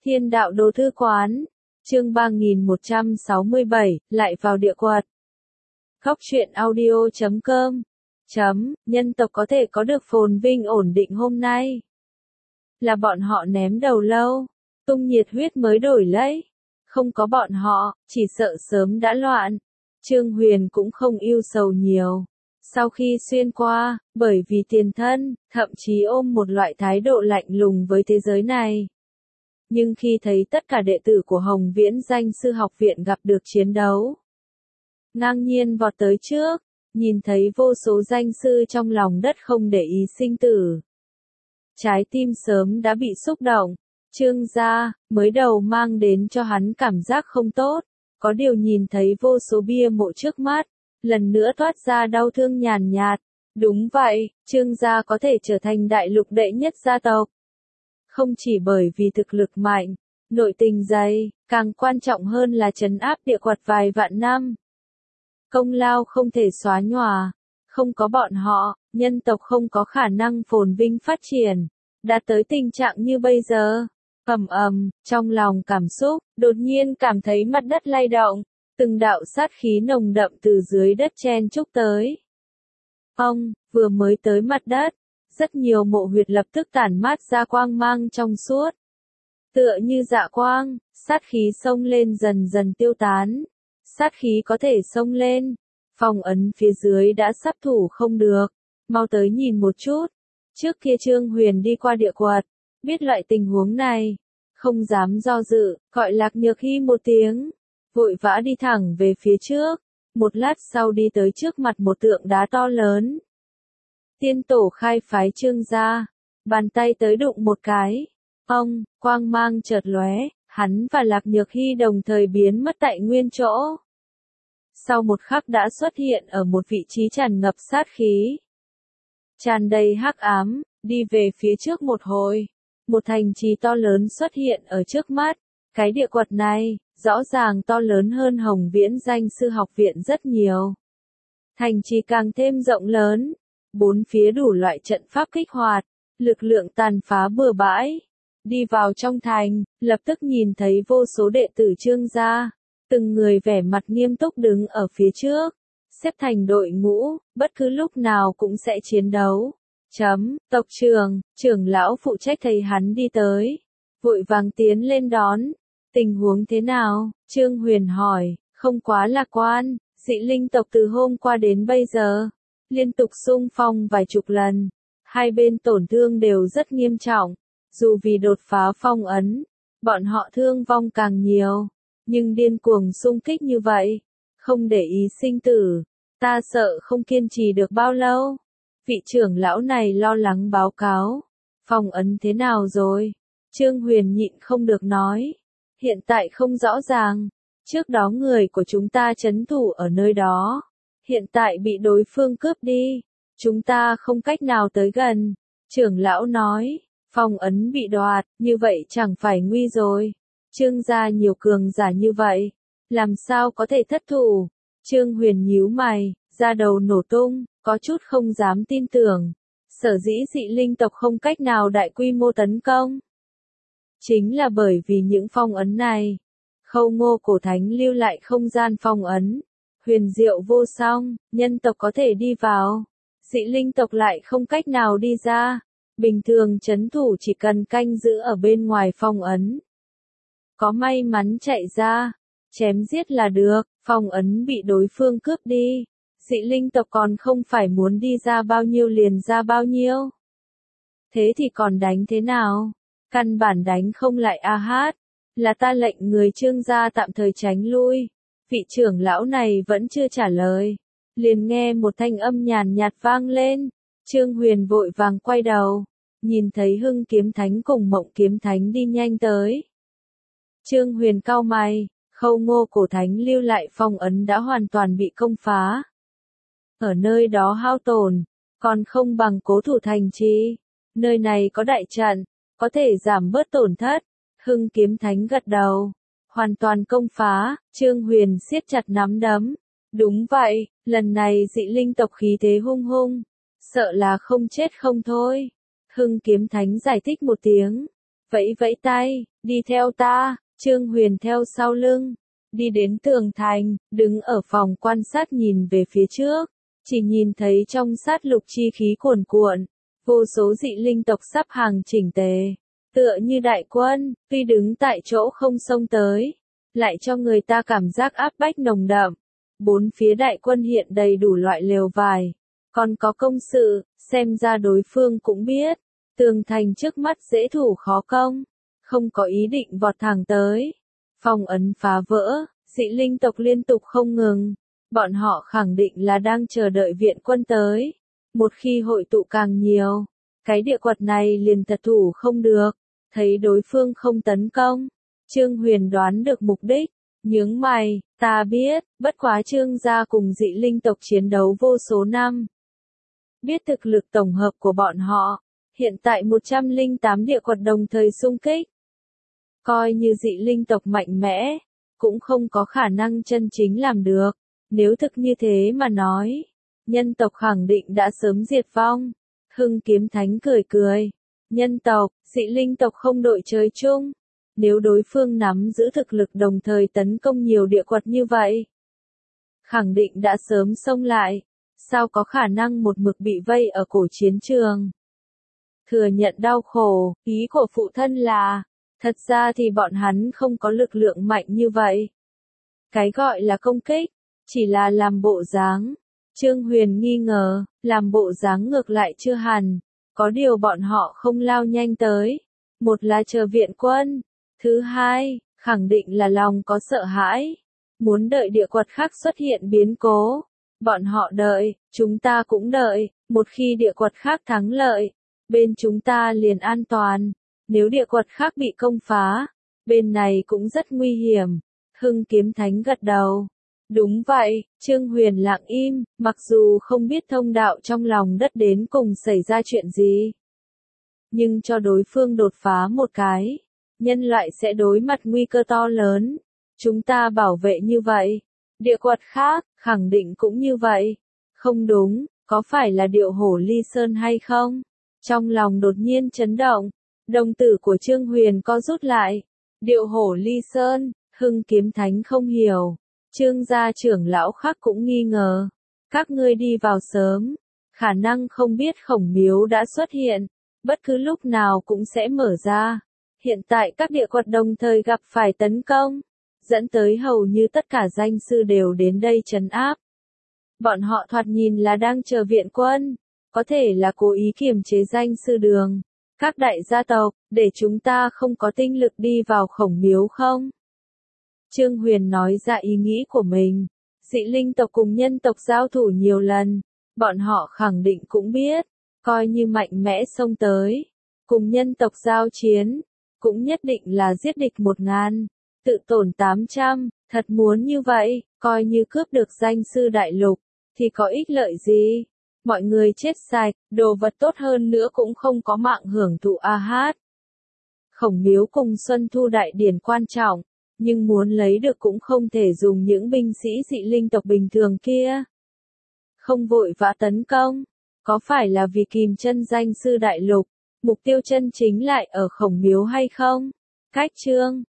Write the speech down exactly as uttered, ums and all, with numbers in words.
Thiên đạo đồ thư quán, chương ba nghìn một trăm sáu mươi bảy, lại vào địa quật. Góc truyện audio chấm com chấm, nhân tộc có thể có được phồn vinh ổn định hôm nay. Là bọn họ ném đầu lâu, tung nhiệt huyết mới đổi lấy. Không có bọn họ, chỉ sợ sớm đã loạn. Trương Huyền cũng không ưu sầu nhiều. Sau khi xuyên qua, bởi vì tiền thân, thậm chí ôm một loại thái độ lạnh lùng với thế giới này. Nhưng khi thấy tất cả đệ tử của Hồng Viễn Danh Sư Học Viện gặp được chiến đấu, ngang nhiên vọt tới trước, nhìn thấy vô số danh sư trong lòng đất không để ý sinh tử. Trái tim sớm đã bị xúc động, Trương gia, mới đầu mang đến cho hắn cảm giác không tốt, có điều nhìn thấy vô số bia mộ trước mắt, lần nữa toát ra đau thương nhàn nhạt. Đúng vậy, Trương gia có thể trở thành đại lục đệ nhất gia tộc. Không chỉ bởi vì thực lực mạnh, nội tình dày, càng quan trọng hơn là trấn áp địa quật vài vạn năm. Công lao không thể xóa nhòa, không có bọn họ, nhân tộc không có khả năng phồn vinh phát triển, đạt tới tình trạng như bây giờ. Ầm ầm, trong lòng cảm xúc, đột nhiên cảm thấy mặt đất lay động, từng đạo sát khí nồng đậm từ dưới đất chen chúc tới. Ông, vừa mới tới mặt đất, rất nhiều mộ huyệt lập tức tản mát ra quang mang trong suốt. Tựa như dạ quang, sát khí xông lên dần dần tiêu tán. Sát khí có thể xông lên, phong ấn phía dưới đã sắp thủ không được, mau tới nhìn một chút. Trước kia Trương Huyền đi qua địa quật, biết loại tình huống này, không dám do dự, gọi Lạc Nhược Hy một tiếng, vội vã đi thẳng về phía trước, một lát sau đi tới trước mặt một tượng đá to lớn. Tiên tổ khai phái Trương gia, bàn tay tới đụng một cái, ông, quang mang chợt lóe, hắn và Lạc Nhược Hy đồng thời biến mất tại nguyên chỗ. Sau một khắc đã xuất hiện ở một vị trí tràn ngập sát khí, tràn đầy hắc ám, đi về phía trước một hồi. Một thành trì to lớn xuất hiện ở trước mắt. Cái địa quật này, rõ ràng to lớn hơn Hồng Viễn Danh Sư Học Viện rất nhiều. Thành trì càng thêm rộng lớn, bốn phía đủ loại trận pháp kích hoạt, lực lượng tàn phá bừa bãi. Đi vào trong thành, lập tức nhìn thấy vô số đệ tử Trương gia, từng người vẻ mặt nghiêm túc đứng ở phía trước, xếp thành đội ngũ, bất cứ lúc nào cũng sẽ chiến đấu. Chấm, tộc trưởng, trưởng lão phụ trách thấy hắn đi tới, vội vàng tiến lên đón. Tình huống thế nào? Trương Huyền hỏi, không quá lạc quan, dị linh tộc từ hôm qua đến bây giờ, liên tục xung phong vài chục lần, hai bên tổn thương đều rất nghiêm trọng, dù vì đột phá phong ấn, bọn họ thương vong càng nhiều, nhưng điên cuồng xung kích như vậy, không để ý sinh tử, ta sợ không kiên trì được bao lâu. Vị trưởng lão này lo lắng báo cáo, phong ấn thế nào rồi? Trương Huyền nhịn không được nói, hiện tại không rõ ràng, trước đó người của chúng ta trấn thủ ở nơi đó, hiện tại bị đối phương cướp đi, chúng ta không cách nào tới gần. Trưởng lão nói, phong ấn bị đoạt, như vậy chẳng phải nguy rồi. Trương gia nhiều cường giả như vậy, làm sao có thể thất thủ? Trương Huyền nhíu mày, da đầu nổ tung, có chút không dám tin tưởng. Sở dĩ dị linh tộc không cách nào đại quy mô tấn công, chính là bởi vì những phong ấn này. Khâu Ngô Cổ Thánh lưu lại không gian phong ấn, huyền diệu vô song, nhân tộc có thể đi vào, dị linh tộc lại không cách nào đi ra. Bình thường trấn thủ chỉ cần canh giữ ở bên ngoài phong ấn, có may mắn chạy ra, chém giết là được. Phong ấn bị đối phương cướp đi, dị linh tộc còn không phải muốn đi ra bao nhiêu liền ra bao nhiêu. Thế thì còn đánh thế nào? Căn bản đánh không lại a hát, là ta lệnh người Trương gia tạm thời tránh lui. Vị trưởng lão này vẫn chưa trả lời, liền nghe một thanh âm nhàn nhạt vang lên. Trương Huyền vội vàng quay đầu, nhìn thấy Hưng Kiếm Thánh cùng Mộng Kiếm Thánh đi nhanh tới. Trương Huyền cau mày, Khâu Ngô Cổ Thánh lưu lại phong ấn đã hoàn toàn bị công phá. Ở nơi đó hao tổn, còn không bằng cố thủ thành trì. Nơi này có đại trận, có thể giảm bớt tổn thất. Hưng Kiếm Thánh gật đầu, hoàn toàn công phá. Trương Huyền siết chặt nắm đấm. Đúng vậy, lần này dị linh tộc khí thế hung hung, sợ là không chết không thôi. Hưng Kiếm Thánh giải thích một tiếng, vẫy vẫy tay, đi theo ta, Trương Huyền theo sau lưng, đi đến tường thành, đứng ở phòng quan sát nhìn về phía trước, chỉ nhìn thấy trong sát lục chi khí cuồn cuộn, vô số dị linh tộc sắp hàng chỉnh tề, tựa như đại quân, tuy đứng tại chỗ không xông tới, lại cho người ta cảm giác áp bách nồng đậm. Bốn phía đại quân hiện đầy đủ loại lều vải, còn có công sự, xem ra đối phương cũng biết, tường thành trước mắt dễ thủ khó công, không có ý định vọt thẳng tới. Phong ấn phá vỡ, dị linh tộc liên tục không ngừng, bọn họ khẳng định là đang chờ đợi viện quân tới. Một khi hội tụ càng nhiều, cái địa quật này liền thật thủ không được, thấy đối phương không tấn công. Trương Huyền đoán được mục đích, nhướng mày, ta biết, bất quá Trương gia cùng dị linh tộc chiến đấu vô số năm. Biết thực lực tổng hợp của bọn họ, hiện tại một trăm lẻ tám địa quật đồng thời xung kích. Coi như dị linh tộc mạnh mẽ, cũng không có khả năng chân chính làm được. Nếu thực như thế mà nói, nhân tộc khẳng định đã sớm diệt vong. Hưng Kiếm Thánh cười cười, nhân tộc, dị linh tộc không đội trời chung. Nếu đối phương nắm giữ thực lực đồng thời tấn công nhiều địa quật như vậy, khẳng định đã sớm xông lại, sao có khả năng một mực bị vây ở cổ chiến trường. Thừa nhận đau khổ, ý của phụ thân là, thật ra thì bọn hắn không có lực lượng mạnh như vậy. Cái gọi là công kích, chỉ là làm bộ dáng. Trương Huyền nghi ngờ, làm bộ dáng ngược lại chưa hẳn, có điều bọn họ không lao nhanh tới. Một là chờ viện quân, thứ hai, khẳng định là lòng có sợ hãi, muốn đợi địa quật khác xuất hiện biến cố. Bọn họ đợi, chúng ta cũng đợi, một khi địa quật khác thắng lợi, bên chúng ta liền an toàn. Nếu địa quật khác bị công phá, bên này cũng rất nguy hiểm. Hưng Kiếm Thánh gật đầu. Đúng vậy, Trương Huyền lặng im, mặc dù không biết thông đạo trong lòng đất đến cùng xảy ra chuyện gì. Nhưng cho đối phương đột phá một cái, nhân loại sẽ đối mặt nguy cơ to lớn. Chúng ta bảo vệ như vậy, địa quật khác, khẳng định cũng như vậy. Không đúng, có phải là điệu hổ ly sơn hay không? Trong lòng đột nhiên chấn động, đồng tử của Trương Huyền co rút lại. Điệu hổ ly sơn, Hưng Kiếm Thánh không hiểu. Trương gia trưởng lão khác cũng nghi ngờ. Các ngươi đi vào sớm, khả năng không biết khổng miếu đã xuất hiện, bất cứ lúc nào cũng sẽ mở ra. Hiện tại các địa quật đồng thời gặp phải tấn công, dẫn tới hầu như tất cả danh sư đều đến đây trấn áp. Bọn họ thoạt nhìn là đang chờ viện quân, có thể là cố ý kiềm chế danh sư đường. Các đại gia tộc, để chúng ta không có tinh lực đi vào khổng miếu không? Trương Huyền nói ra ý nghĩ của mình. Dị linh tộc cùng nhân tộc giao thủ nhiều lần, bọn họ khẳng định cũng biết, coi như mạnh mẽ xông tới, cùng nhân tộc giao chiến, cũng nhất định là giết địch một ngàn, tự tổn tám trăm, thật muốn như vậy, coi như cướp được danh sư đại lục, thì có ích lợi gì? Mọi người chết sạch, đồ vật tốt hơn nữa cũng không có mạng hưởng thụ a hát. Khổng miếu cùng Xuân Thu Đại Điển quan trọng, nhưng muốn lấy được cũng không thể dùng những binh sĩ dị linh tộc bình thường kia. Không vội vã tấn công, có phải là vì kìm chân danh sư đại lục, mục tiêu chân chính lại ở khổng miếu hay không? Cách chương